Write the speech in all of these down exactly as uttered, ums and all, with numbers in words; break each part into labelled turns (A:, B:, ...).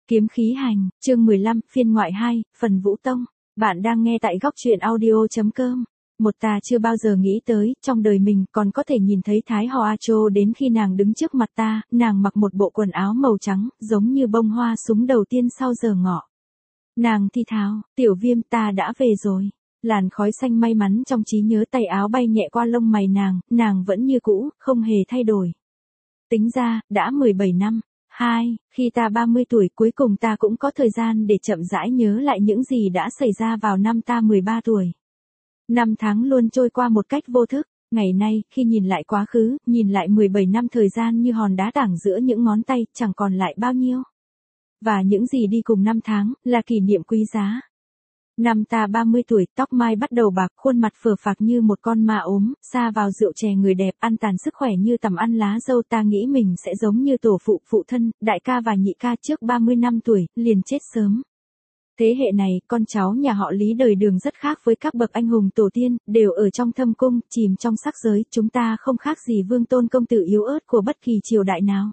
A: Kiếm khí hành, chương mười lăm, phiên ngoại hai, phần Vũ Tông. Bạn đang nghe tại góc truyện audio.com. Một ta chưa bao giờ nghĩ tới, trong đời mình còn có thể nhìn thấy Thái Hò A Chô đến khi nàng đứng trước mặt ta, nàng mặc một bộ quần áo màu trắng, giống như bông hoa súng đầu tiên sau giờ ngọ. Nàng thi tháo, Tiểu Viêm ta đã về rồi. Làn khói xanh may mắn trong trí nhớ, tay áo bay nhẹ qua lông mày nàng, nàng vẫn như cũ, không hề thay đổi. Tính ra, đã mười bảy năm. Hai, khi ta ba mươi tuổi cuối cùng ta cũng có thời gian để chậm rãi nhớ lại những gì đã xảy ra vào năm ta mười ba tuổi. Năm tháng luôn trôi qua một cách vô thức, ngày nay khi nhìn lại quá khứ, nhìn lại mười bảy năm thời gian như hòn đá tảng giữa những ngón tay, chẳng còn lại bao nhiêu. Và những gì đi cùng năm tháng, là kỷ niệm quý giá. Năm ta ba mươi tuổi, tóc mai bắt đầu bạc, khuôn mặt phờ phạc như một con ma ốm, sa vào rượu chè người đẹp, ăn tàn sức khỏe như tằm ăn lá dâu. Ta nghĩ mình sẽ giống như tổ phụ, phụ thân, đại ca và nhị ca trước ba mươi năm tuổi, liền chết sớm. Thế hệ này, con cháu nhà họ Lý đời Đường rất khác với các bậc anh hùng tổ tiên, đều ở trong thâm cung, chìm trong sắc giới, chúng ta không khác gì vương tôn công tử yếu ớt của bất kỳ triều đại nào.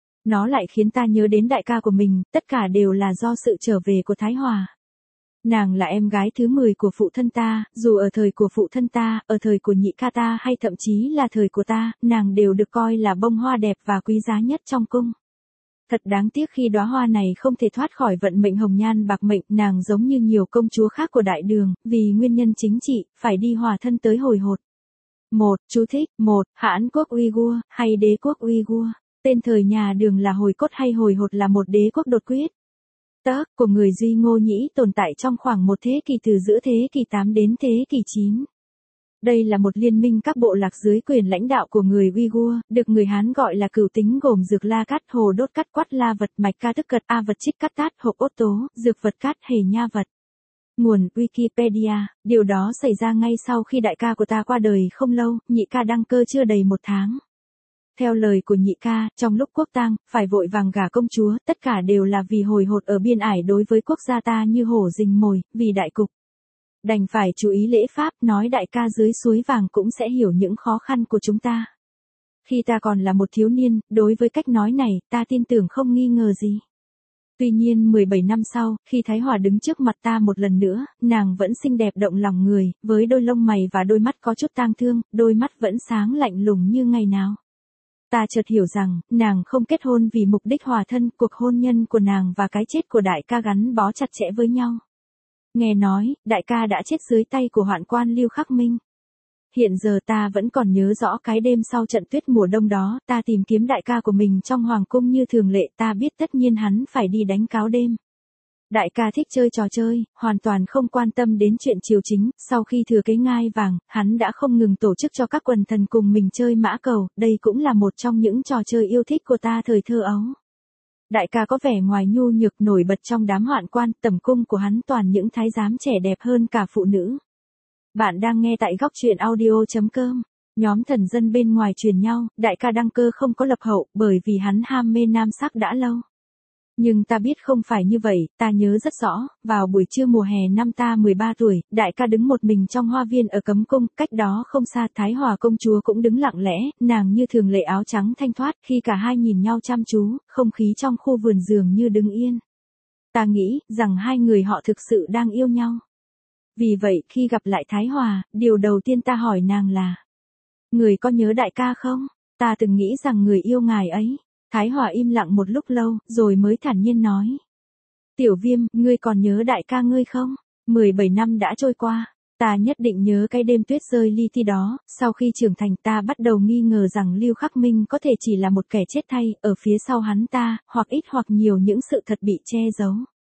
A: Nó lại khiến ta nhớ đến đại ca của mình, tất cả đều là do sự trở về của Thái Hòa. Nàng là em gái thứ mười của phụ thân ta, dù ở thời của phụ thân ta, ở thời của nhị ca ta hay thậm chí là thời của ta, nàng đều được coi là bông hoa đẹp và quý giá nhất trong cung. Thật đáng tiếc khi đóa hoa này không thể thoát khỏi vận mệnh hồng nhan bạc mệnh, nàng giống như nhiều công chúa khác của đại đường, vì nguyên nhân chính trị, phải đi hòa thân tới hồi hột. Một, chú thích, một, Hãn quốc Uighur, hay đế quốc Uighur, tên thời nhà Đường là Hồi Cốt hay Hồi Hột là một đế quốc đột quyết. Tớ, của người Duy Ngô Nhĩ tồn tại trong khoảng một thế kỷ từ giữa thế kỷ tám đến thế kỷ chín. Đây là một liên minh các bộ lạc dưới quyền lãnh đạo của người Uighur, được người Hán gọi là cửu tính gồm dược la cát, hồ đốt cát, quát la vật, mạch ca tức cật, a vật trích cát tát, hộp ốt tố, dược vật cát, hề nha vật. Nguồn Wikipedia, điều đó xảy ra ngay sau khi đại ca của ta qua đời không lâu, nhị ca đăng cơ chưa đầy một tháng. Theo lời của nhị ca, trong lúc quốc tang, phải vội vàng gả công chúa, tất cả đều là vì hồi hột ở biên ải đối với quốc gia ta như hổ rình mồi, vì đại cục. Đành phải chú ý lễ pháp, nói đại ca dưới suối vàng cũng sẽ hiểu những khó khăn của chúng ta. Khi ta còn là một thiếu niên, đối với cách nói này, ta tin tưởng không nghi ngờ gì. Tuy nhiên mười bảy năm sau, khi Thái Hòa đứng trước mặt ta một lần nữa, nàng vẫn xinh đẹp động lòng người, với đôi lông mày và đôi mắt có chút tang thương, đôi mắt vẫn sáng lạnh lùng như ngày nào. Ta chợt hiểu rằng, nàng không kết hôn vì mục đích hòa thân, cuộc hôn nhân của nàng và cái chết của đại ca gắn bó chặt chẽ với nhau. Nghe nói, đại ca đã chết dưới tay của hoạn quan Lưu Khắc Minh. Hiện giờ ta vẫn còn nhớ rõ cái đêm sau trận tuyết mùa đông đó, ta tìm kiếm đại ca của mình trong hoàng cung như thường lệ, ta biết tất nhiên hắn phải đi đánh cáo đêm. Đại ca thích chơi trò chơi, hoàn toàn không quan tâm đến chuyện triều chính, sau khi thừa kế ngai vàng, hắn đã không ngừng tổ chức cho các quần thần cùng mình chơi mã cầu, đây cũng là một trong những trò chơi yêu thích của ta thời thơ ấu. Đại ca có vẻ ngoài nhu nhược nổi bật trong đám hoạn quan, tầm cung của hắn toàn những thái giám trẻ đẹp hơn cả phụ nữ. Bạn đang nghe tại góc truyện audio.com. Nhóm thần dân bên ngoài truyền nhau, đại ca đăng cơ không có lập hậu, bởi vì hắn ham mê nam sắc đã lâu. Nhưng ta biết không phải như vậy, ta nhớ rất rõ, vào buổi trưa mùa hè năm ta mười ba tuổi, đại ca đứng một mình trong hoa viên ở cấm cung, cách đó không xa Thái Hòa công chúa cũng đứng lặng lẽ, nàng như thường lệ áo trắng thanh thoát, khi cả hai nhìn nhau chăm chú, không khí trong khu vườn dường như đứng yên. Ta nghĩ, rằng hai người họ thực sự đang yêu nhau. Vì vậy, khi gặp lại Thái Hòa, điều đầu tiên ta hỏi nàng là: người có nhớ đại ca không? Ta từng nghĩ rằng người yêu ngài ấy. Thái Hòa im lặng một lúc lâu, rồi mới thản nhiên nói: Tiểu Viêm, ngươi còn nhớ đại ca ngươi không? mười bảy năm đã trôi qua. Ta nhất định nhớ cái đêm tuyết rơi li ti đó, sau khi trưởng thành ta bắt đầu nghi ngờ rằng Lưu Khắc Minh có thể chỉ là một kẻ chết thay, ở phía sau hắn ta, hoặc ít hoặc nhiều những sự thật bị che giấu.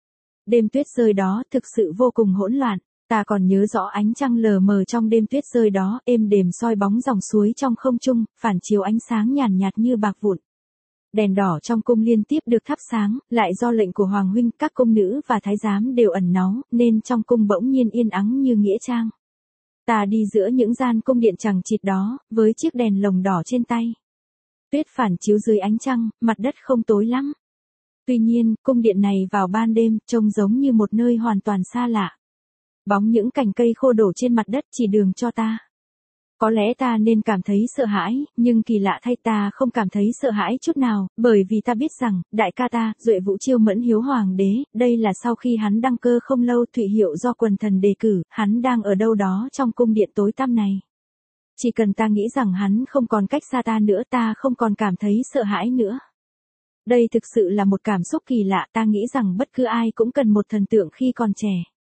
A: Đêm tuyết rơi đó thực sự vô cùng hỗn loạn. Ta còn nhớ rõ ánh trăng lờ mờ trong đêm tuyết rơi đó, êm đềm soi bóng dòng suối trong không trung, phản chiếu ánh sáng nhàn nhạt như bạc vụn. Đèn đỏ trong cung liên tiếp được thắp sáng, lại do lệnh của Hoàng huynh, các cung nữ và thái giám đều ẩn náu, nên trong cung bỗng nhiên yên ắng như nghĩa trang. Ta đi giữa những gian cung điện chằng chịt đó, với chiếc đèn lồng đỏ trên tay. Tuyết phản chiếu dưới ánh trăng, mặt đất không tối lắm. Tuy nhiên, cung điện này vào ban đêm, trông giống như một nơi hoàn toàn xa lạ. Bóng những cành cây khô đổ trên mặt đất chỉ đường cho ta. Có lẽ ta nên cảm thấy sợ hãi, nhưng kỳ lạ thay ta không cảm thấy sợ hãi chút nào, bởi vì ta biết rằng, đại ca ta, Duệ Vũ Chiêu Mẫn Hiếu Hoàng đế, đây là sau khi hắn đăng cơ không lâu Thụy Hiệu do quần thần đề cử, hắn đang ở đâu đó trong cung điện tối tăm này. Chỉ cần ta nghĩ rằng hắn không còn cách xa ta nữa, ta không còn cảm thấy sợ hãi nữa. Đây thực sự là một cảm xúc kỳ lạ, ta nghĩ rằng bất cứ ai cũng cần một thần tượng khi còn trẻ.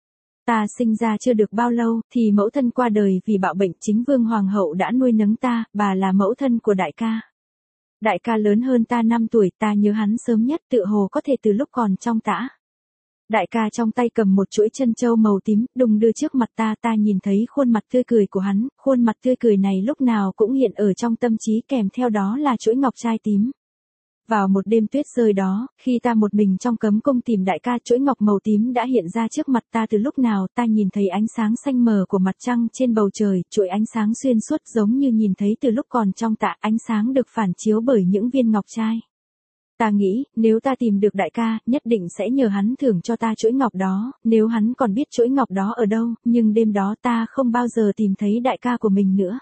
A: Ta sinh ra chưa được bao lâu, thì mẫu thân qua đời vì bạo bệnh, chính vương hoàng hậu đã nuôi nấng ta, bà là mẫu thân của đại ca. Đại ca lớn hơn ta năm tuổi, ta nhớ hắn sớm nhất tựa hồ có thể từ lúc còn trong tã. Đại ca trong tay cầm một chuỗi chân châu màu tím, đùng đưa trước mặt ta, ta nhìn thấy khuôn mặt tươi cười của hắn, khuôn mặt tươi cười này lúc nào cũng hiện ở trong tâm trí, kèm theo đó là chuỗi ngọc trai tím. Vào một đêm tuyết rơi đó, khi ta một mình trong cấm cung tìm đại ca, chuỗi ngọc màu tím đã hiện ra trước mặt ta từ lúc nào, ta nhìn thấy ánh sáng xanh mờ của mặt trăng trên bầu trời, chuỗi ánh sáng xuyên suốt giống như nhìn thấy từ lúc còn trong tạ, ánh sáng được phản chiếu bởi những viên ngọc trai. Ta nghĩ, nếu ta tìm được đại ca, nhất định sẽ nhờ hắn thưởng cho ta chuỗi ngọc đó, nếu hắn còn biết chuỗi ngọc đó ở đâu, nhưng đêm đó ta không bao giờ tìm thấy đại ca của mình nữa.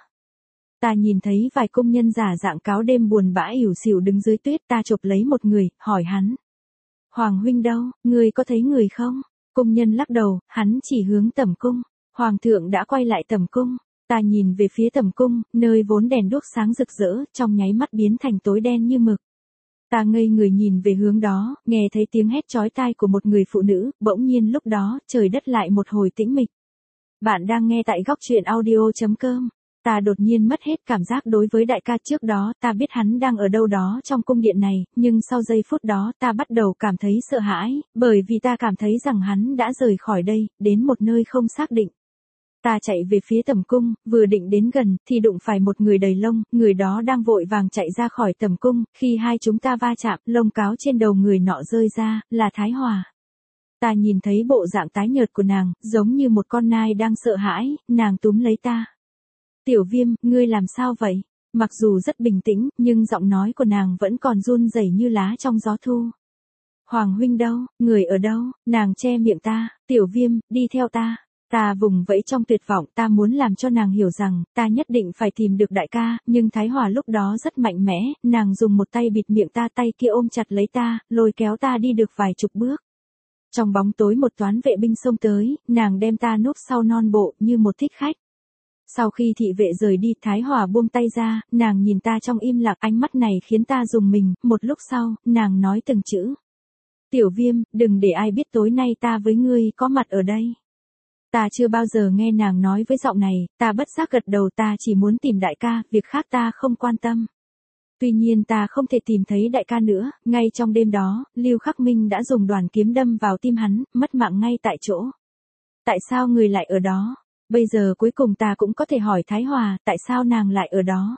A: Ta nhìn thấy vài công nhân giả dạng cáo đêm buồn bã ỉu xìu đứng dưới tuyết, ta chộp lấy một người, hỏi hắn. Hoàng huynh đâu, người có thấy người không? Công nhân lắc đầu, hắn chỉ hướng tẩm cung. Hoàng thượng đã quay lại tẩm cung. Ta nhìn về phía tẩm cung, nơi vốn đèn đuốc sáng rực rỡ, trong nháy mắt biến thành tối đen như mực. Ta ngây người nhìn về hướng đó, nghe thấy tiếng hét chói tai của một người phụ nữ, bỗng nhiên lúc đó, trời đất lại một hồi tĩnh mịch. Bạn đang nghe tại góc truyện audio chấm com. Ta đột nhiên mất hết cảm giác đối với đại ca, trước đó ta biết hắn đang ở đâu đó trong cung điện này, nhưng sau giây phút đó ta bắt đầu cảm thấy sợ hãi, bởi vì ta cảm thấy rằng hắn đã rời khỏi đây, đến một nơi không xác định. Ta chạy về phía tẩm cung, vừa định đến gần, thì đụng phải một người đầy lông, người đó đang vội vàng chạy ra khỏi tẩm cung, khi hai chúng ta va chạm, lông cáo trên đầu người nọ rơi ra, là Thái Hòa. Ta nhìn thấy bộ dạng tái nhợt của nàng, giống như một con nai đang sợ hãi, nàng túm lấy ta. Tiểu Viêm, ngươi làm sao vậy? Mặc dù rất bình tĩnh, nhưng giọng nói của nàng vẫn còn run rẩy như lá trong gió thu. Hoàng huynh đâu, người ở đâu? Nàng che miệng ta, Tiểu Viêm, đi theo ta. Ta vùng vẫy trong tuyệt vọng, ta muốn làm cho nàng hiểu rằng, ta nhất định phải tìm được đại ca, nhưng Thái Hòa lúc đó rất mạnh mẽ, nàng dùng một tay bịt miệng ta, tay kia ôm chặt lấy ta, lôi kéo ta đi được vài chục bước. Trong bóng tối một toán vệ binh xông tới, nàng đem ta núp sau non bộ như một thích khách. Sau khi thị vệ rời đi, Thái Hòa buông tay ra, nàng nhìn ta trong im lặng, ánh mắt này khiến ta rùng mình, một lúc sau, nàng nói từng chữ. Tiểu Viêm, đừng để ai biết tối nay ta với ngươi có mặt ở đây. Ta chưa bao giờ nghe nàng nói với giọng này, ta bất giác gật đầu, ta chỉ muốn tìm đại ca, việc khác ta không quan tâm. Tuy nhiên ta không thể tìm thấy đại ca nữa, ngay trong đêm đó, Lưu Khắc Minh đã dùng đoàn kiếm đâm vào tim hắn, mất mạng ngay tại chỗ. Tại sao người lại ở đó? Bây giờ cuối cùng ta cũng có thể hỏi Thái Hòa, tại sao nàng lại ở đó?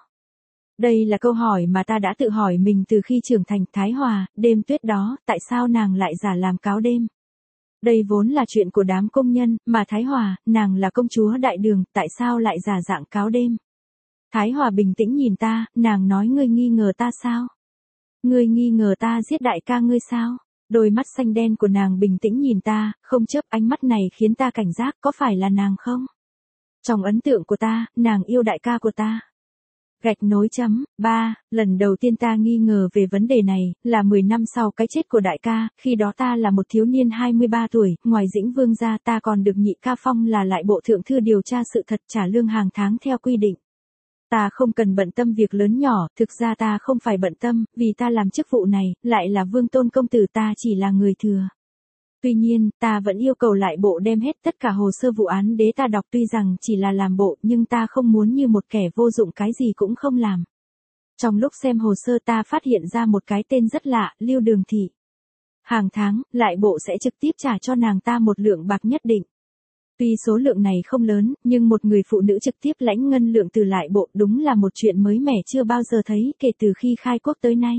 A: Đây là câu hỏi mà ta đã tự hỏi mình từ khi trưởng thành. Thái Hòa, đêm tuyết đó, tại sao nàng lại giả làm cáo đêm? Đây vốn là chuyện của đám công nhân, mà Thái Hòa, nàng là công chúa đại đường, tại sao lại giả dạng cáo đêm? Thái Hòa bình tĩnh nhìn ta, nàng nói, ngươi nghi ngờ ta sao? Ngươi nghi ngờ ta giết đại ca ngươi sao? Đôi mắt xanh đen của nàng bình tĩnh nhìn ta, không chớp, ánh mắt này khiến ta cảnh giác, có phải là nàng không? Trong ấn tượng của ta, nàng yêu đại ca của ta. Gạch nối chấm, ba, lần đầu tiên ta nghi ngờ về vấn đề này, là mười năm sau cái chết của đại ca, khi đó ta là một thiếu niên hai mươi ba tuổi, ngoài Dĩnh Vương ra ta còn được nhị ca phong là lại bộ thượng thư điều tra sự thật, trả lương hàng tháng theo quy định. Ta không cần bận tâm việc lớn nhỏ, thực ra ta không phải bận tâm, vì ta làm chức vụ này, lại là vương tôn công tử, ta chỉ là người thừa. Tuy nhiên, ta vẫn yêu cầu lại bộ đem hết tất cả hồ sơ vụ án để ta đọc, tuy rằng chỉ là làm bộ, nhưng ta không muốn như một kẻ vô dụng cái gì cũng không làm. Trong lúc xem hồ sơ ta phát hiện ra một cái tên rất lạ, Lưu Đường Thị. Hàng tháng, lại bộ sẽ trực tiếp trả cho nàng ta một lượng bạc nhất định. Tuy số lượng này không lớn, nhưng một người phụ nữ trực tiếp lãnh ngân lượng từ lại bộ đúng là một chuyện mới mẻ chưa bao giờ thấy kể từ khi khai quốc tới nay.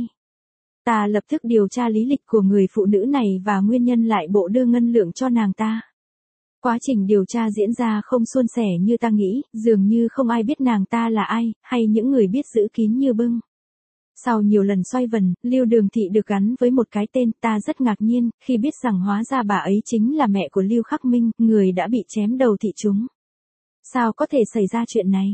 A: Ta lập tức điều tra lý lịch của người phụ nữ này và nguyên nhân lại bộ đưa ngân lượng cho nàng ta. Quá trình điều tra diễn ra không suôn sẻ như ta nghĩ, dường như không ai biết nàng ta là ai, hay những người biết giữ kín như bưng. Sau nhiều lần xoay vần, Lưu Đường Thị được gắn với một cái tên, ta rất ngạc nhiên, khi biết rằng hóa ra bà ấy chính là mẹ của Lưu Khắc Minh, người đã bị chém đầu thị chúng. Sao có thể xảy ra chuyện này?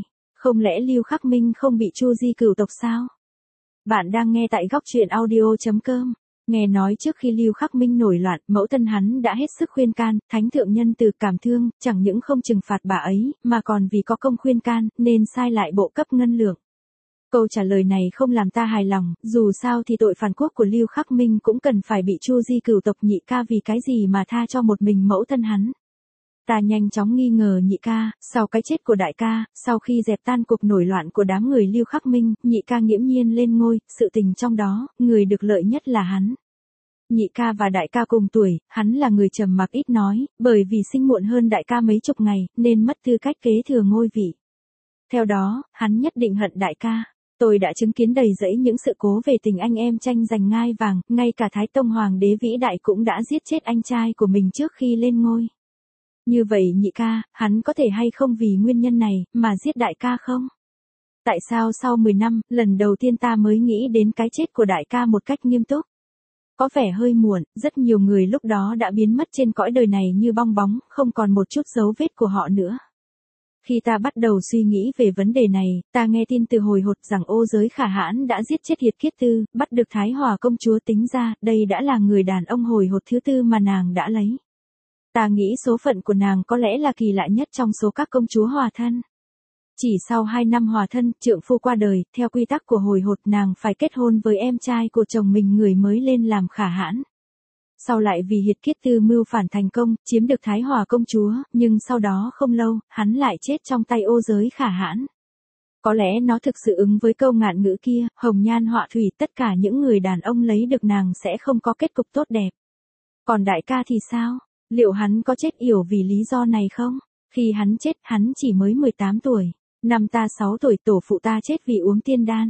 A: Không lẽ Lưu Khắc Minh không bị Chu Di cửu tộc sao? Bạn đang nghe tại góc truyện audio.com. Nghe nói trước khi Lưu Khắc Minh nổi loạn, mẫu thân hắn đã hết sức khuyên can, thánh thượng nhân từ cảm thương, chẳng những không trừng phạt bà ấy, mà còn vì có công khuyên can, nên sai lại bộ cấp ngân lượng. Câu trả lời này không làm ta hài lòng, dù sao thì tội phản quốc của Lưu Khắc Minh cũng cần phải bị Chu Di cửu tộc nhị ca vì cái gì mà tha cho một mình mẫu thân hắn. Ta nhanh chóng nghi ngờ nhị ca, sau cái chết của đại ca, sau khi dẹp tan cuộc nổi loạn của đám người Lưu Khắc Minh, nhị ca nghiễm nhiên lên ngôi, sự tình trong đó, người được lợi nhất là hắn. Nhị ca và đại ca cùng tuổi, hắn là người trầm mặc ít nói, bởi vì sinh muộn hơn đại ca mấy chục ngày, nên mất tư cách kế thừa ngôi vị. Theo đó, hắn nhất định hận đại ca. Tôi đã chứng kiến đầy rẫy những sự cố về tình anh em tranh giành ngai vàng, ngay cả Thái Tông Hoàng đế vĩ đại cũng đã giết chết anh trai của mình trước khi lên ngôi. Như vậy nhị ca, hắn có thể hay không vì nguyên nhân này, mà giết đại ca không? Tại sao sau mười năm, lần đầu tiên ta mới nghĩ đến cái chết của đại ca một cách nghiêm túc? Có vẻ hơi muộn, rất nhiều người lúc đó đã biến mất trên cõi đời này như bong bóng, không còn một chút dấu vết của họ nữa. Khi ta bắt đầu suy nghĩ về vấn đề này, ta nghe tin từ hồi hột rằng Ô Giới Khả Hãn đã giết chết Hiệt Kiết Tư, bắt được Thái Hòa công chúa, tính ra, đây đã là người đàn ông hồi hột thứ tư mà nàng đã lấy. Ta nghĩ số phận của nàng có lẽ là kỳ lạ nhất trong số các công chúa hòa thân. Chỉ sau hai năm hòa thân, trượng phu qua đời, theo quy tắc của hồi hột nàng phải kết hôn với em trai của chồng mình người mới lên làm Khả Hãn. Sau lại vì Hiệt Kiết Tư mưu phản thành công, chiếm được Thái Hòa công chúa, nhưng sau đó không lâu, hắn lại chết trong tay Ô Giới Khả Hãn. Có lẽ nó thực sự ứng với câu ngạn ngữ kia, hồng nhan họa thủy, tất cả những người đàn ông lấy được nàng sẽ không có kết cục tốt đẹp. Còn đại ca thì sao? Liệu hắn có chết yểu vì lý do này không? Khi hắn chết, hắn chỉ mới mười tám tuổi. Năm ta sáu tuổi, tổ phụ ta chết vì uống tiên đan.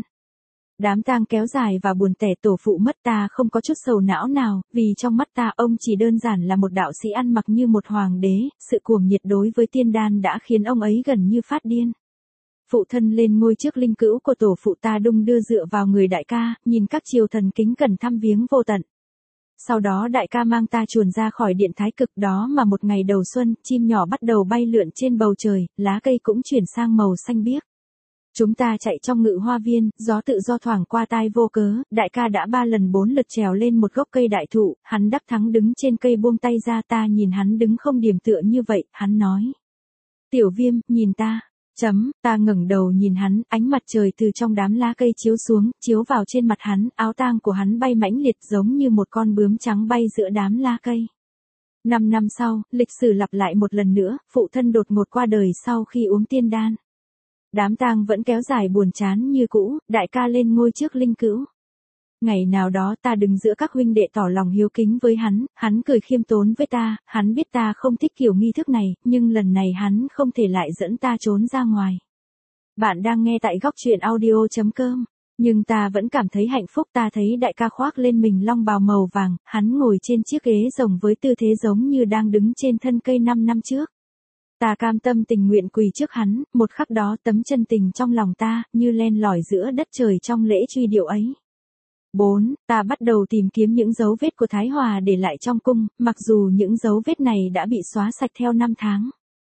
A: Đám tang kéo dài và buồn tẻ, tổ phụ mất, ta không có chút sầu não nào, vì trong mắt ta ông chỉ đơn giản là một đạo sĩ ăn mặc như một hoàng đế, sự cuồng nhiệt đối với tiên đan đã khiến ông ấy gần như phát điên. Phụ thân lên ngôi trước linh cữu của tổ phụ ta đung đưa dựa vào người đại ca, nhìn các triều thần kính cẩn thăm viếng vô tận. Sau đó đại ca mang ta chuồn ra khỏi điện thái cực, đó mà một ngày đầu xuân, chim nhỏ bắt đầu bay lượn trên bầu trời, lá cây cũng chuyển sang màu xanh biếc. Chúng ta chạy trong ngự hoa viên, gió tự do thoảng qua tai vô cớ, đại ca đã ba lần bốn lượt trèo lên một gốc cây đại thụ, hắn đắc thắng đứng trên cây buông tay ra, ta nhìn hắn đứng không điểm tựa như vậy, hắn nói. Tiểu Viêm, nhìn ta. Chấm, ta ngẩng đầu nhìn hắn, ánh mặt trời từ trong đám lá cây chiếu xuống, chiếu vào trên mặt hắn, áo tang của hắn bay mãnh liệt giống như một con bướm trắng bay giữa đám lá cây. Năm năm sau, lịch sử lặp lại một lần nữa, phụ thân đột ngột qua đời sau khi uống tiên đan. Đám tang vẫn kéo dài buồn chán như cũ, đại ca lên ngôi trước linh cữu. Ngày nào đó ta đứng giữa các huynh đệ tỏ lòng hiếu kính với hắn, hắn cười khiêm tốn với ta, hắn biết ta không thích kiểu nghi thức này, nhưng lần này hắn không thể lại dẫn ta trốn ra ngoài. Bạn đang nghe tại góc truyện audio.com, nhưng ta vẫn cảm thấy hạnh phúc, ta thấy đại ca khoác lên mình long bào màu vàng, hắn ngồi trên chiếc ghế rồng với tư thế giống như đang đứng trên thân cây năm năm trước. Ta cam tâm tình nguyện quỳ trước hắn, một khắc đó tấm chân tình trong lòng ta, như len lỏi giữa đất trời trong lễ truy điệu ấy. bốn. Ta bắt đầu tìm kiếm những dấu vết của Thái Hòa để lại trong cung, mặc dù những dấu vết này đã bị xóa sạch theo năm tháng.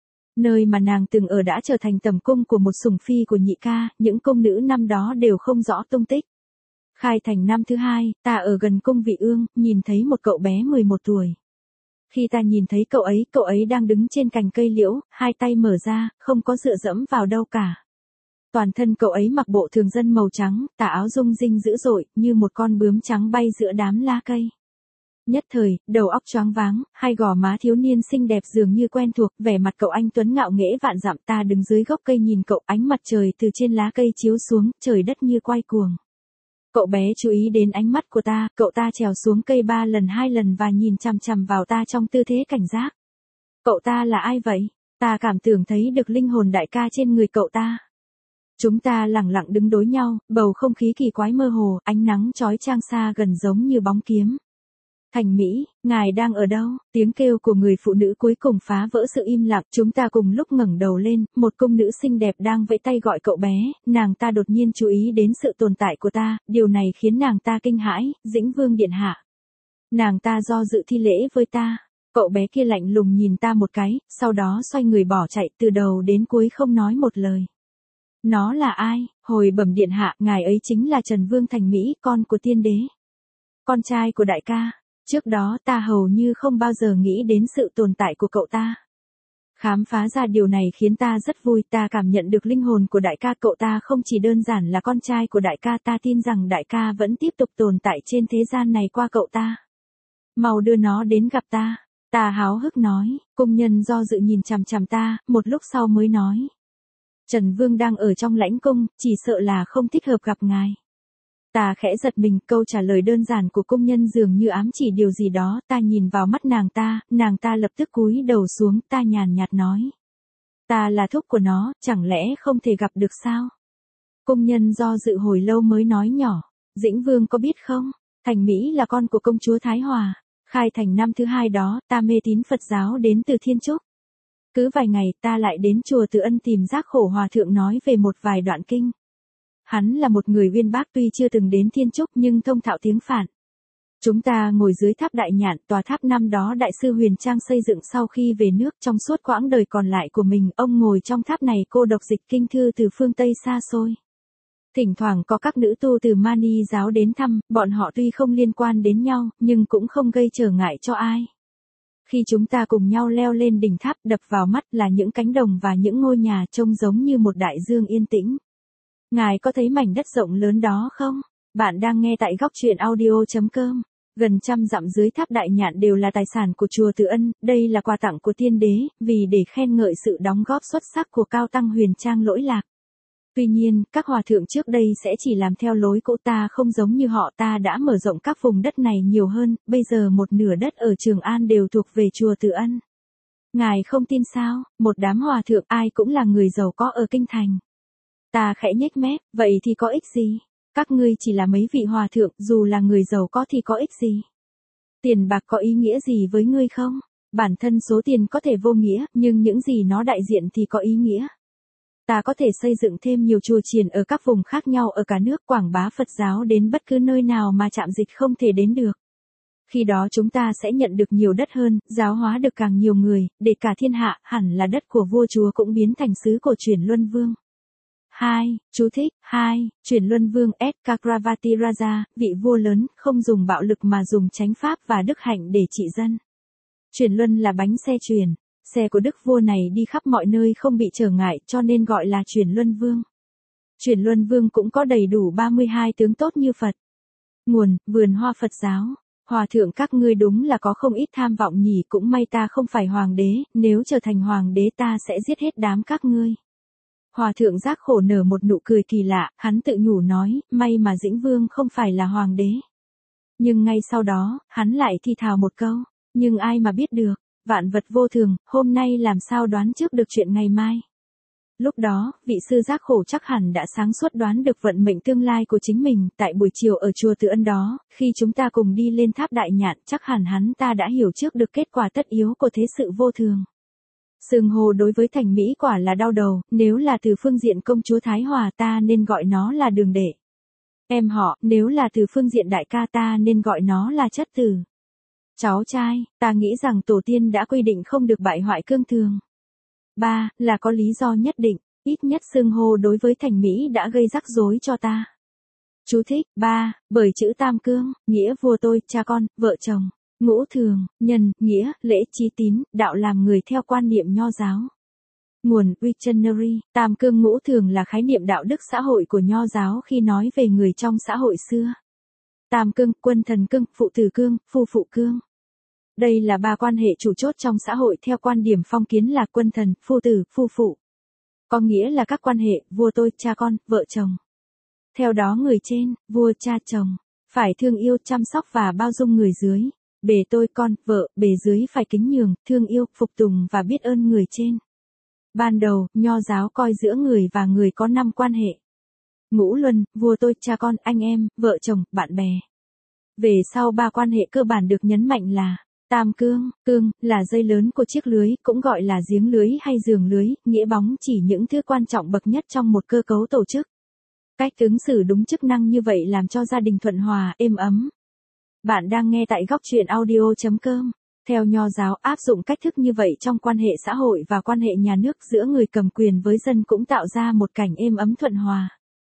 A: Nơi mà nàng từng ở đã trở thành tẩm cung của một sủng phi của nhị ca, những cung nữ năm đó đều không rõ tung tích. Khai thành năm thứ hai, ta ở gần cung Vị Ương, nhìn thấy một cậu bé mười một tuổi. Khi ta nhìn thấy cậu ấy, cậu ấy đang đứng trên cành cây liễu, hai tay mở ra, không có dựa dẫm vào đâu cả. Toàn thân cậu ấy mặc bộ thường dân màu trắng, tà áo rung rinh dữ dội, như một con bướm trắng bay giữa đám lá cây. Nhất thời, đầu óc choáng váng, hai gò má thiếu niên xinh đẹp dường như quen thuộc, vẻ mặt cậu anh tuấn ngạo nghễ vạn dặm, ta đứng dưới gốc cây nhìn cậu, ánh mặt trời từ trên lá cây chiếu xuống, trời đất như quay cuồng. Cậu bé chú ý đến ánh mắt của ta, cậu ta trèo xuống cây ba lần hai lần và nhìn chằm chằm vào ta trong tư thế cảnh giác. Cậu ta là ai vậy? Ta cảm tưởng thấy được linh hồn đại ca trên người cậu ta. Chúng ta lặng lặng đứng đối nhau, bầu không khí kỳ quái mơ hồ, ánh nắng chói chang xa gần giống như bóng kiếm. Thành Mỹ, ngài đang ở đâu? Tiếng kêu của người phụ nữ cuối cùng phá vỡ sự im lặng, chúng ta cùng lúc ngẩng đầu lên, một cung nữ xinh đẹp đang vẫy tay gọi cậu bé, nàng ta đột nhiên chú ý đến sự tồn tại của ta, điều này khiến nàng ta kinh hãi, Dĩnh Vương điện hạ. Nàng ta do dự thi lễ với ta, cậu bé kia lạnh lùng nhìn ta một cái, sau đó xoay người bỏ chạy, từ đầu đến cuối không nói một lời. Nó là ai? Hồi bẩm điện hạ, ngài ấy chính là Trần Vương Thành Mỹ, con của tiên đế. Con trai của đại ca. Trước đó ta hầu như không bao giờ nghĩ đến sự tồn tại của cậu ta. Khám phá ra điều này khiến ta rất vui, ta cảm nhận được linh hồn của đại ca, cậu ta không chỉ đơn giản là con trai của đại ca, ta tin rằng đại ca vẫn tiếp tục tồn tại trên thế gian này qua cậu ta. Mau đưa nó đến gặp ta. Ta háo hức nói, cung nhân do dự nhìn chằm chằm ta, một lúc sau mới nói. Trần Vương đang ở trong lãnh cung, chỉ sợ là không thích hợp gặp ngài. Ta khẽ giật mình, câu trả lời đơn giản của cung nhân dường như ám chỉ điều gì đó, ta nhìn vào mắt nàng ta, nàng ta lập tức cúi đầu xuống, ta nhàn nhạt nói. Ta là thúc của nó, chẳng lẽ không thể gặp được sao? Cung nhân do dự hồi lâu mới nói nhỏ, Dĩnh Vương có biết không, Thành Mỹ là con của công chúa Thái Hòa, khai thành năm thứ hai đó, ta mê tín Phật giáo đến từ Thiên Trúc. Cứ vài ngày ta lại đến chùa Từ Ân tìm Giác Khổ Hòa Thượng nói về một vài đoạn kinh. Hắn là một người uyên bác tuy chưa từng đến Thiên Trúc nhưng thông thạo tiếng Phạn. Chúng ta ngồi dưới tháp Đại Nhạn, tòa tháp năm đó Đại sư Huyền Trang xây dựng sau khi về nước, trong suốt quãng đời còn lại của mình, ông ngồi trong tháp này cô độc dịch kinh thư từ phương Tây xa xôi. Thỉnh thoảng có các nữ tu từ Mani giáo đến thăm, bọn họ tuy không liên quan đến nhau, nhưng cũng không gây trở ngại cho ai. Khi chúng ta cùng nhau leo lên đỉnh tháp, đập vào mắt là những cánh đồng và những ngôi nhà trông giống như một đại dương yên tĩnh. Ngài có thấy mảnh đất rộng lớn đó không? Bạn đang nghe tại góc truyện audio chấm com. Gần trăm dặm dưới tháp Đại Nhạn đều là tài sản của chùa Từ Ân, đây là quà tặng của tiên đế, vì để khen ngợi sự đóng góp xuất sắc của Cao Tăng Huyền Trang lỗi lạc. Tuy nhiên, các hòa thượng trước đây sẽ chỉ làm theo lối cũ, ta không giống như họ, ta đã mở rộng các vùng đất này nhiều hơn, bây giờ một nửa đất ở Trường An đều thuộc về chùa Từ Ân. Ngài không tin sao, một đám hòa thượng ai cũng là người giàu có ở kinh thành. Ta khẽ nhếch mép, vậy thì có ích gì? Các ngươi chỉ là mấy vị hòa thượng, dù là người giàu có thì có ích gì? Tiền bạc có ý nghĩa gì với ngươi không? Bản thân số tiền có thể vô nghĩa, nhưng những gì nó đại diện thì có ý nghĩa. Ta có thể xây dựng thêm nhiều chùa chiền ở các vùng khác nhau ở cả nước, quảng bá Phật giáo đến bất cứ nơi nào mà trạm dịch không thể đến được. Khi đó chúng ta sẽ nhận được nhiều đất hơn, giáo hóa được càng nhiều người, để cả thiên hạ, hẳn là đất của vua chúa cũng biến thành xứ của Chuyển Luân Vương. hai. Chú thích. hai. Chuyển Luân Vương S. Kakravati Raja, vị vua lớn, không dùng bạo lực mà dùng chánh pháp và đức hạnh để trị dân. Chuyển Luân là bánh xe truyền. Xe của đức vua này đi khắp mọi nơi không bị trở ngại cho nên gọi là Chuyển Luân Vương. Chuyển Luân Vương cũng có đầy đủ ba mươi hai tướng tốt như Phật. Nguồn, vườn hoa Phật giáo. Hòa thượng các ngươi đúng là có không ít tham vọng nhỉ, cũng may ta không phải hoàng đế, nếu trở thành hoàng đế ta sẽ giết hết đám các ngươi. Hòa thượng Giác Khổ nở một nụ cười kỳ lạ, hắn tự nhủ nói, may mà Dĩnh Vương không phải là hoàng đế. Nhưng ngay sau đó, hắn lại thi thào một câu, nhưng ai mà biết được. Vạn vật vô thường, hôm nay làm sao đoán trước được chuyện ngày mai. Lúc đó, vị sư Giác Khổ chắc hẳn đã sáng suốt đoán được vận mệnh tương lai của chính mình, tại buổi chiều ở chùa Từ Ân đó, khi chúng ta cùng đi lên tháp Đại Nhạn, chắc hẳn hắn ta đã hiểu trước được kết quả tất yếu của thế sự vô thường. Xưng hô đối với Thành Mỹ quả là đau đầu, nếu là từ phương diện công chúa Thái Hòa ta nên gọi nó là Đường Đệ. Em họ, nếu là từ phương diện đại ca ta nên gọi nó là Chất Tử. Cháu trai, ta nghĩ rằng tổ tiên đã quy định không được bại hoại cương thường. ba. Là có lý do nhất định, ít nhất xưng hô đối với Thành Mỹ đã gây rắc rối cho ta. Chú thích. ba. Bởi chữ tam cương, nghĩa vua tôi, cha con, vợ chồng. Ngũ thường, nhân, nghĩa, lễ, chí tín, đạo làm người theo quan niệm nho giáo. Nguồn, Wiktionary, tam cương ngũ thường là khái niệm đạo đức xã hội của nho giáo khi nói về người trong xã hội xưa. Tam cương, quân thần cương, phụ tử cương, phu phụ cương. Đây là ba quan hệ chủ chốt trong xã hội theo quan điểm phong kiến là quân thần, phu tử, phu phụ. Có nghĩa là các quan hệ, vua tôi, cha con, vợ chồng. Theo đó người trên, vua, cha, chồng, phải thương yêu, chăm sóc và bao dung người dưới. Bề tôi, con, vợ, bề dưới phải kính nhường, thương yêu, phục tùng và biết ơn người trên. Ban đầu, nho giáo coi giữa người và người có năm quan hệ. Ngũ luân, vua tôi, cha con, anh em, vợ chồng, bạn bè. Về sau ba quan hệ cơ bản được nhấn mạnh là tam cương, cương, là dây lớn của chiếc lưới, cũng gọi là giếng lưới hay giường lưới, nghĩa bóng chỉ những thứ quan trọng bậc nhất trong một cơ cấu tổ chức. Cách ứng xử đúng chức năng như vậy làm cho gia đình thuận hòa, êm ấm. Bạn đang nghe tại góc truyện audio chấm com. Theo Nho giáo, áp dụng cách thức như vậy trong quan hệ xã hội và quan hệ nhà nước giữa người cầm quyền với dân cũng tạo ra một cảnh êm ấm thuận hòa.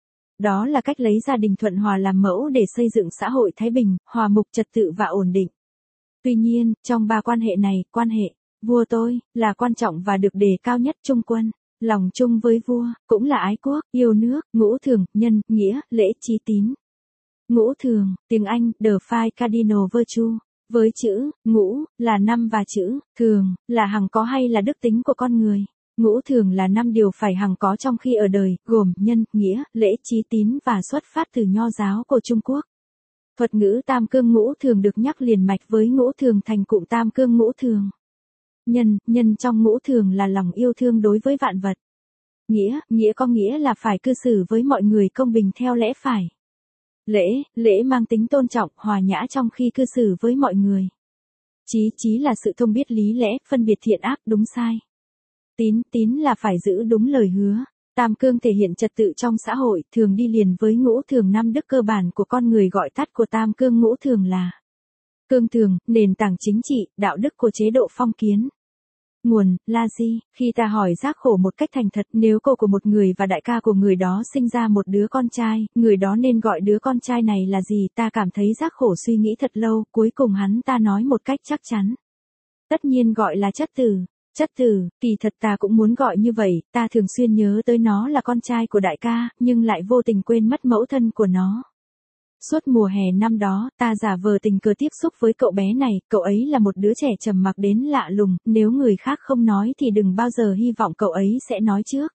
A: Đó là cách lấy gia đình thuận hòa làm mẫu để xây dựng xã hội thái bình, hòa mục, trật tự và ổn định. Tuy nhiên, trong ba quan hệ này, quan hệ vua tôi là quan trọng và được đề cao nhất. Trung quân, lòng chung với vua, cũng là ái quốc, yêu nước. Ngũ thường, nhân, nghĩa, lễ, trí, tín. Ngũ thường, tiếng Anh, the five cardinal virtue. Với chữ ngũ là năm và chữ thường là hằng có hay là đức tính của con người. Ngũ thường là năm điều phải hằng có trong khi ở đời, gồm nhân, nghĩa, lễ, trí, tín và xuất phát từ Nho giáo của Trung Quốc. Thuật ngữ tam cương ngũ thường được nhắc liền mạch với ngũ thường thành cụm tam cương ngũ thường. Nhân, nhân trong ngũ thường là lòng yêu thương đối với vạn vật. Nghĩa, nghĩa có nghĩa là phải cư xử với mọi người công bình theo lẽ phải. Lễ, lễ mang tính tôn trọng, hòa nhã trong khi cư xử với mọi người. Trí, trí là sự thông biết lý lẽ, phân biệt thiện ác, đúng sai. Tín, tín là phải giữ đúng lời hứa. Tam cương thể hiện trật tự trong xã hội, thường đi liền với ngũ thường. Năm đức cơ bản của con người gọi tắt của tam cương ngũ thường là cương thường, nền tảng chính trị, đạo đức của chế độ phong kiến. Nguồn, La Di, khi ta hỏi Giác Khổ một cách thành thật, nếu cô của một người và đại ca của người đó sinh ra một đứa con trai, người đó nên gọi đứa con trai này là gì? Ta cảm thấy Giác Khổ suy nghĩ thật lâu, cuối cùng hắn ta nói một cách chắc chắn. Tất nhiên gọi là chất tử. Chất tử, kỳ thật ta cũng muốn gọi như vậy, ta thường xuyên nhớ tới nó là con trai của đại ca, nhưng lại vô tình quên mất mẫu thân của nó. Suốt mùa hè năm đó, ta giả vờ tình cờ tiếp xúc với cậu bé này, cậu ấy là một đứa trẻ trầm mặc đến lạ lùng, nếu người khác không nói thì đừng bao giờ hy vọng cậu ấy sẽ nói trước.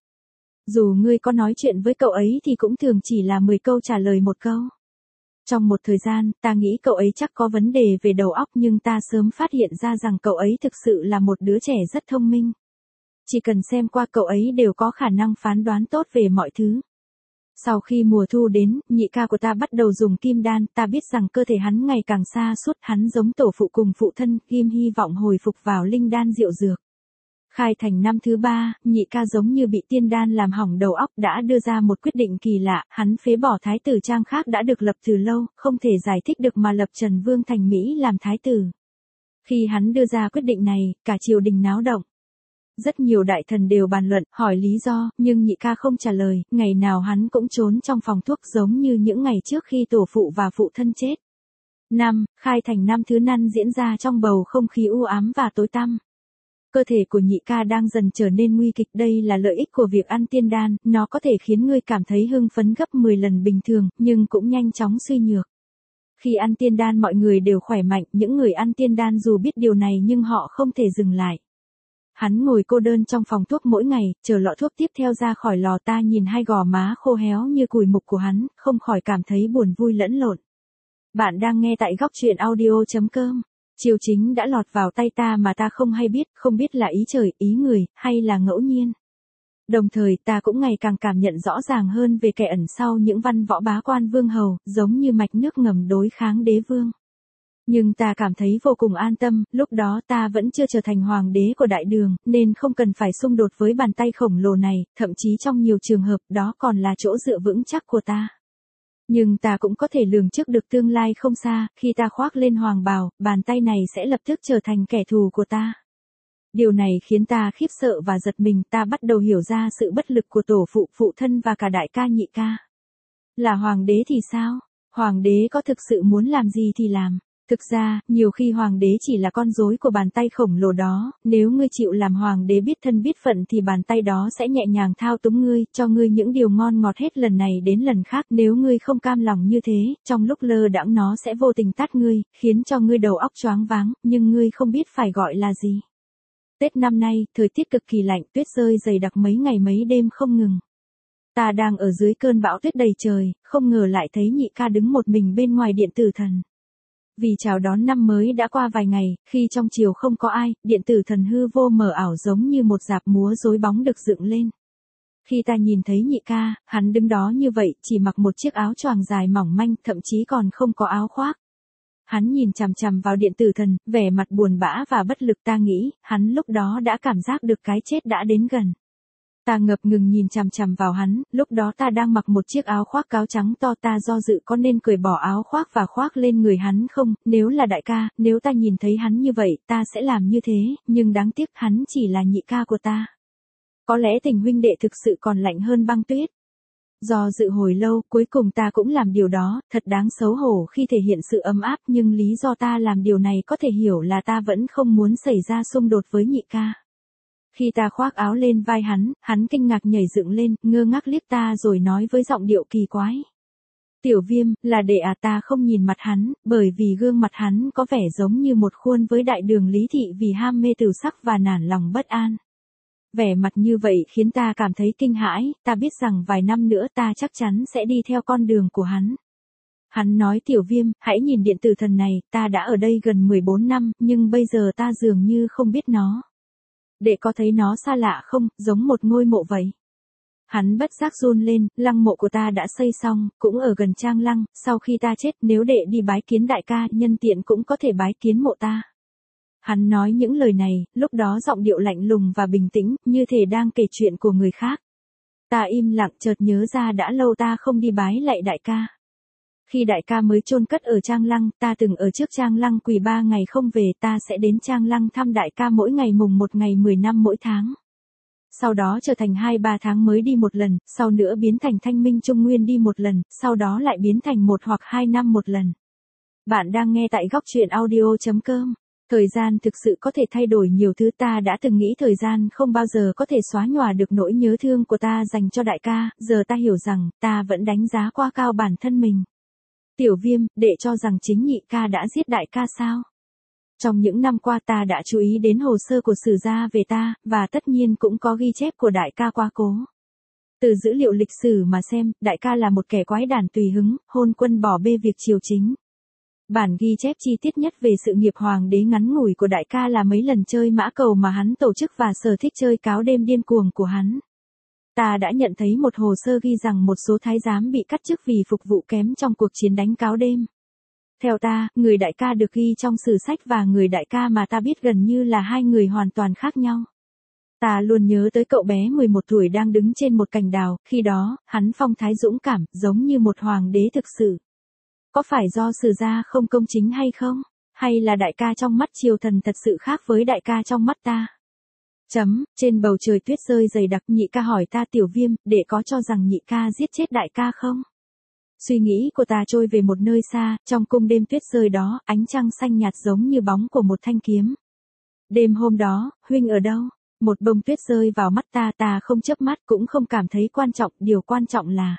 A: Dù ngươi có nói chuyện với cậu ấy thì cũng thường chỉ là mười câu trả lời một câu. Trong một thời gian, ta nghĩ cậu ấy chắc có vấn đề về đầu óc nhưng ta sớm phát hiện ra rằng cậu ấy thực sự là một đứa trẻ rất thông minh. Chỉ cần xem qua cậu ấy đều có khả năng phán đoán tốt về mọi thứ. Sau khi mùa thu đến, nhị ca của ta bắt đầu dùng kim đan, ta biết rằng cơ thể hắn ngày càng sa sút, hắn giống tổ phụ cùng phụ thân, Kim hy vọng hồi phục vào linh đan diệu dược. Khai thành năm thứ ba, nhị ca giống như bị tiên đan làm hỏng đầu óc đã đưa ra một quyết định kỳ lạ, hắn phế bỏ thái tử Trang khác đã được lập từ lâu, không thể giải thích được mà lập Trần Vương Thành Mỹ làm thái tử. Khi hắn đưa ra quyết định này, cả triều đình náo động. Rất nhiều đại thần đều bàn luận, hỏi lý do, nhưng nhị ca không trả lời, ngày nào hắn cũng trốn trong phòng thuốc giống như những ngày trước khi tổ phụ và phụ thân chết. Năm, khai thành năm thứ năm diễn ra trong bầu không khí u ám và tối tăm. Cơ thể của nhị ca đang dần trở nên nguy kịch, đây là lợi ích của việc ăn tiên đan, nó có thể khiến ngươi cảm thấy hưng phấn gấp mười lần bình thường, nhưng cũng nhanh chóng suy nhược. Khi ăn tiên đan mọi người đều khỏe mạnh, những người ăn tiên đan dù biết điều này nhưng họ không thể dừng lại. Hắn ngồi cô đơn trong phòng thuốc mỗi ngày, chờ lọ thuốc tiếp theo ra khỏi lò. Ta nhìn hai gò má khô héo như cùi mục của hắn, không khỏi cảm thấy buồn vui lẫn lộn. Bạn đang nghe tại góc truyện audio chấm com. Triều chính đã lọt vào tay ta mà ta không hay biết, không biết là ý trời, ý người, hay là ngẫu nhiên. Đồng thời ta cũng ngày càng cảm nhận rõ ràng hơn về kẻ ẩn sau những văn võ bá quan vương hầu, giống như mạch nước ngầm đối kháng đế vương. Nhưng ta cảm thấy vô cùng an tâm, lúc đó ta vẫn chưa trở thành hoàng đế của đại đường, nên không cần phải xung đột với bàn tay khổng lồ này, thậm chí trong nhiều trường hợp đó còn là chỗ dựa vững chắc của ta. Nhưng ta cũng có thể lường trước được tương lai không xa, khi ta khoác lên hoàng bào, bàn tay này sẽ lập tức trở thành kẻ thù của ta. Điều này khiến ta khiếp sợ và giật mình, ta bắt đầu hiểu ra sự bất lực của tổ phụ, phụ thân và cả đại ca nhị ca. Là hoàng đế thì sao? Hoàng đế có thực sự muốn làm gì thì làm. Thực ra, nhiều khi hoàng đế chỉ là con rối của bàn tay khổng lồ đó, nếu ngươi chịu làm hoàng đế biết thân biết phận thì bàn tay đó sẽ nhẹ nhàng thao túng ngươi, cho ngươi những điều ngon ngọt hết lần này đến lần khác. Nếu ngươi không cam lòng như thế, trong lúc lơ đãng nó sẽ vô tình tát ngươi, khiến cho ngươi đầu óc choáng váng, nhưng ngươi không biết phải gọi là gì. Tết năm nay, thời tiết cực kỳ lạnh, tuyết rơi dày đặc mấy ngày mấy đêm không ngừng. Ta đang ở dưới cơn bão tuyết đầy trời, không ngờ lại thấy nhị ca đứng một mình bên ngoài điện tử thần. Vì chào đón năm mới đã qua vài ngày, khi trong triều không có ai, điện tử thần hư vô mờ ảo giống như một dạp múa rối bóng được dựng lên. Khi ta nhìn thấy nhị ca, hắn đứng đó như vậy, chỉ mặc một chiếc áo choàng dài mỏng manh, thậm chí còn không có áo khoác. Hắn nhìn chằm chằm vào điện tử thần, vẻ mặt buồn bã và bất lực. Ta nghĩ, hắn lúc đó đã cảm giác được cái chết đã đến gần. Ta ngập ngừng nhìn chằm chằm vào hắn, lúc đó ta đang mặc một chiếc áo khoác cáo trắng to, ta do dự có nên cởi bỏ áo khoác và khoác lên người hắn không, nếu là đại ca, nếu ta nhìn thấy hắn như vậy, ta sẽ làm như thế, nhưng đáng tiếc hắn chỉ là nhị ca của ta. Có lẽ tình huynh đệ thực sự còn lạnh hơn băng tuyết. Do dự hồi lâu, cuối cùng ta cũng làm điều đó, thật đáng xấu hổ khi thể hiện sự ấm áp, nhưng lý do ta làm điều này có thể hiểu là ta vẫn không muốn xảy ra xung đột với nhị ca. Khi ta khoác áo lên vai hắn, hắn kinh ngạc nhảy dựng lên, ngơ ngác liếc ta rồi nói với giọng điệu kỳ quái. Tiểu Viêm, là đệ à? Ta không nhìn mặt hắn, bởi vì gương mặt hắn có vẻ giống như một khuôn với đại đường Lý Thị vì ham mê tửu sắc và nản lòng bất an. Vẻ mặt như vậy khiến ta cảm thấy kinh hãi, ta biết rằng vài năm nữa ta chắc chắn sẽ đi theo con đường của hắn. Hắn nói Tiểu Viêm, hãy nhìn điện tử thần này, ta đã ở đây gần mười bốn năm, nhưng bây giờ ta dường như không biết nó. Đệ có thấy nó xa lạ không, giống một ngôi mộ vậy. Hắn bất giác run lên, lăng mộ của ta đã xây xong, cũng ở gần Trang Lăng, sau khi ta chết nếu đệ đi bái kiến đại ca, nhân tiện cũng có thể bái kiến mộ ta. Hắn nói những lời này, lúc đó giọng điệu lạnh lùng và bình tĩnh, như thể đang kể chuyện của người khác. Ta im lặng chợt nhớ ra đã lâu ta không đi bái lạy đại ca. Khi đại ca mới chôn cất ở Trang Lăng, ta từng ở trước Trang Lăng quỳ ba ngày không về, ta sẽ đến Trang Lăng thăm đại ca mỗi ngày mùng một ngày mười năm mỗi tháng. Sau đó trở thành hai ba tháng mới đi một lần, sau nữa biến thành Thanh Minh Trung Nguyên đi một lần, sau đó lại biến thành một hoặc hai năm một lần. Bạn đang nghe tại góc truyện audio chấm com. Thời gian thực sự có thể thay đổi nhiều thứ, ta đã từng nghĩ thời gian không bao giờ có thể xóa nhòa được nỗi nhớ thương của ta dành cho đại ca, giờ ta hiểu rằng, ta vẫn đánh giá quá cao bản thân mình. Tiểu Viêm, đệ cho rằng chính nhị ca đã giết đại ca sao? Trong những năm qua ta đã chú ý đến hồ sơ của sử gia về ta, và tất nhiên cũng có ghi chép của đại ca quá cố. Từ dữ liệu lịch sử mà xem, đại ca là một kẻ quái đản tùy hứng, hôn quân bỏ bê việc triều chính. Bản ghi chép chi tiết nhất về sự nghiệp hoàng đế ngắn ngủi của đại ca là mấy lần chơi mã cầu mà hắn tổ chức và sở thích chơi cáo đêm điên cuồng của hắn. Ta đã nhận thấy một hồ sơ ghi rằng một số thái giám bị cắt chức vì phục vụ kém trong cuộc chiến đánh cáo đêm. Theo ta, người đại ca được ghi trong sử sách và người đại ca mà ta biết gần như là hai người hoàn toàn khác nhau. Ta luôn nhớ tới cậu bé mười một tuổi đang đứng trên một cành đào, khi đó, hắn phong thái dũng cảm, giống như một hoàng đế thực sự. Có phải do sử gia không công chính hay không? Hay là đại ca trong mắt triều thần thật sự khác với đại ca trong mắt ta? Chấm, trên bầu trời tuyết rơi dày đặc, nhị ca hỏi ta Tiểu Viêm, đệ có cho rằng nhị ca giết chết đại ca không? Suy nghĩ của ta trôi về một nơi xa, trong cung đêm tuyết rơi đó, ánh trăng xanh nhạt giống như bóng của một thanh kiếm. Đêm hôm đó, huynh ở đâu? Một bông tuyết rơi vào mắt ta, ta không chớp mắt cũng không cảm thấy quan trọng, điều quan trọng là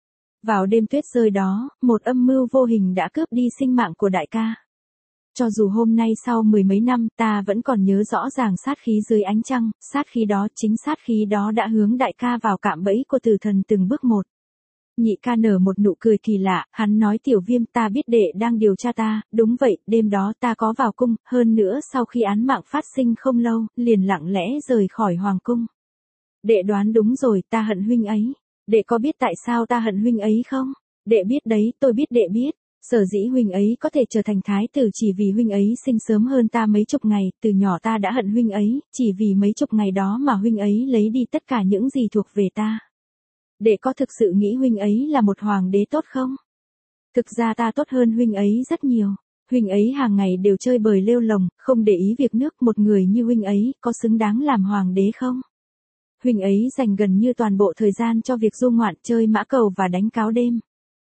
A: vào đêm tuyết rơi đó, một âm mưu vô hình đã cướp đi sinh mạng của đại ca. Cho dù hôm nay sau mười mấy năm, ta vẫn còn nhớ rõ ràng sát khí dưới ánh trăng, sát khí đó, chính sát khí đó đã hướng đại ca vào cạm bẫy của tử thần từng bước một. Nhị ca nở một nụ cười kỳ lạ, hắn nói Tiểu Viêm, ta biết đệ đang điều tra ta, đúng vậy, đêm đó ta có vào cung, hơn nữa sau khi án mạng phát sinh không lâu, liền lặng lẽ rời khỏi hoàng cung. Đệ đoán đúng rồi, ta hận huynh ấy. Đệ có biết tại sao ta hận huynh ấy không? Đệ biết đấy, tôi biết đệ biết. Sở dĩ huynh ấy có thể trở thành thái tử chỉ vì huynh ấy sinh sớm hơn ta mấy chục ngày, từ nhỏ ta đã hận huynh ấy, chỉ vì mấy chục ngày đó mà huynh ấy lấy đi tất cả những gì thuộc về ta. Đệ có thực sự nghĩ huynh ấy là một hoàng đế tốt không? Thực ra ta tốt hơn huynh ấy rất nhiều. Huynh ấy hàng ngày đều chơi bời lêu lồng, không để ý việc nước, một người như huynh ấy, có xứng đáng làm hoàng đế không? Huynh ấy dành gần như toàn bộ thời gian cho việc du ngoạn, chơi mã cầu và đánh cáo đêm.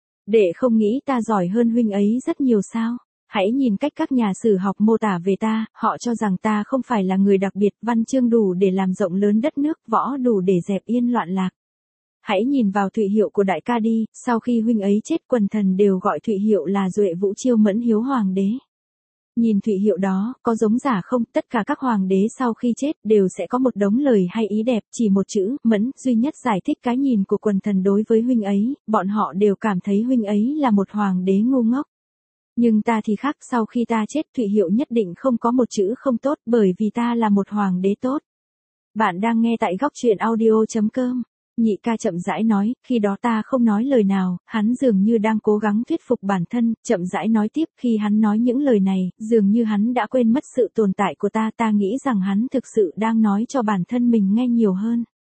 A: Đệ không nghĩ ta giỏi hơn huynh ấy rất nhiều sao? Hãy nhìn cách các nhà sử học mô tả về ta, họ cho rằng ta không phải là người đặc biệt, văn chương đủ để làm rộng lớn đất nước, võ đủ để dẹp yên loạn lạc. Hãy nhìn vào Thụy Hiệu của đại ca đi, sau khi huynh ấy chết quần thần đều gọi Thụy Hiệu là Duệ Vũ Chiêu Mẫn Hiếu Hoàng đế. Nhìn Thụy Hiệu đó, có giống giả không? Tất cả các hoàng đế sau khi chết đều sẽ có một đống lời hay ý đẹp, chỉ một chữ, Mẫn, duy nhất giải thích cái nhìn của quần thần đối với huynh ấy, bọn họ đều cảm thấy huynh ấy là một hoàng đế ngu ngốc. Nhưng ta thì khác, sau khi ta chết Thụy Hiệu nhất định không có một chữ không tốt, bởi vì ta là một hoàng đế tốt. Bạn đang nghe tại góc truyện audio chấm com. Nhị ca chậm rãi nói, khi đó ta không nói lời nào, hắn dường như đang cố gắng thuyết phục bản thân, chậm rãi nói tiếp, khi hắn nói những lời này, dường như hắn đã quên mất sự tồn tại của ta, ta nghĩ rằng hắn thực sự đang nói cho bản thân mình nghe nhiều hơn.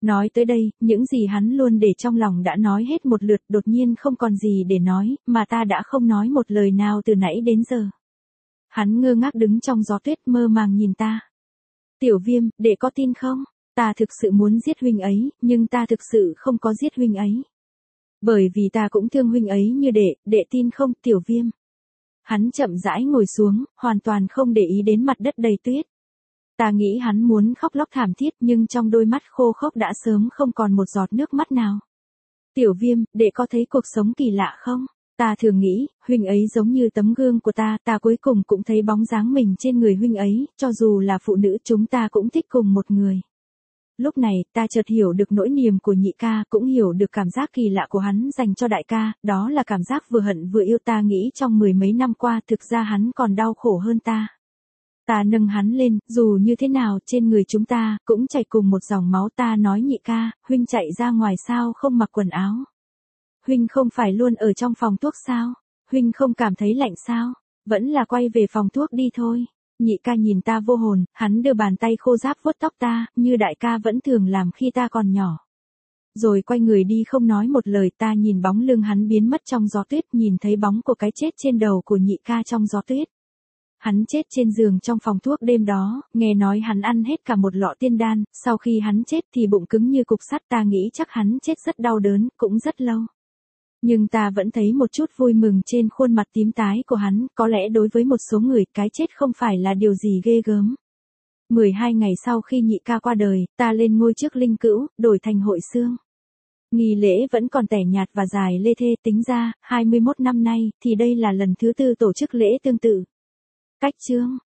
A: Nói tới đây, những gì hắn luôn để trong lòng đã nói hết một lượt, đột nhiên không còn gì để nói, mà ta đã không nói một lời nào từ nãy đến giờ. Hắn ngơ ngác đứng trong gió tuyết mơ màng nhìn ta. Tiểu Viêm, đệ có tin không? Ta thực sự muốn giết huynh ấy, nhưng ta thực sự không có giết huynh ấy. Bởi vì ta cũng thương huynh ấy như đệ, đệ tin không, Tiểu Viêm? Hắn chậm rãi ngồi xuống, hoàn toàn không để ý đến mặt đất đầy tuyết. Ta nghĩ hắn muốn khóc lóc thảm thiết, nhưng trong đôi mắt khô khốc đã sớm không còn một giọt nước mắt nào. Tiểu Viêm, đệ có thấy cuộc sống kỳ lạ không? Ta thường nghĩ, huynh ấy giống như tấm gương của ta, ta cuối cùng cũng thấy bóng dáng mình trên người huynh ấy, cho dù là phụ nữ chúng ta cũng thích cùng một người. Lúc này, ta chợt hiểu được nỗi niềm của nhị ca, cũng hiểu được cảm giác kỳ lạ của hắn dành cho đại ca, đó là cảm giác vừa hận vừa yêu. Ta nghĩ trong mười mấy năm qua thực ra hắn còn đau khổ hơn ta. Ta nâng hắn lên, dù như thế nào trên người chúng ta cũng chảy cùng một dòng máu. Ta nói nhị ca, huynh chạy ra ngoài sao không mặc quần áo? Huynh không phải luôn ở trong phòng thuốc sao? Huynh không cảm thấy lạnh sao? Vẫn là quay về phòng thuốc đi thôi. Nhị ca nhìn ta vô hồn, hắn đưa bàn tay khô ráp vuốt tóc ta, như đại ca vẫn thường làm khi ta còn nhỏ. Rồi quay người đi không nói một lời. Ta nhìn bóng lưng hắn biến mất trong gió tuyết, nhìn thấy bóng của cái chết trên đầu của nhị ca trong gió tuyết. Hắn chết trên giường trong phòng thuốc đêm đó, nghe nói hắn ăn hết cả một lọ tiên đan, sau khi hắn chết thì bụng cứng như cục sắt. Ta nghĩ chắc hắn chết rất đau đớn, cũng rất lâu. Nhưng ta vẫn thấy một chút vui mừng trên khuôn mặt tím tái của hắn, có lẽ đối với một số người, cái chết không phải là điều gì ghê gớm. mười hai ngày sau khi nhị ca qua đời, ta lên ngôi trước linh cữu, đổi thành hội xương. Nghi lễ vẫn còn tẻ nhạt và dài lê thê, tính ra, hai mươi mốt năm nay, thì đây là lần thứ tư tổ chức lễ tương tự. Cách chương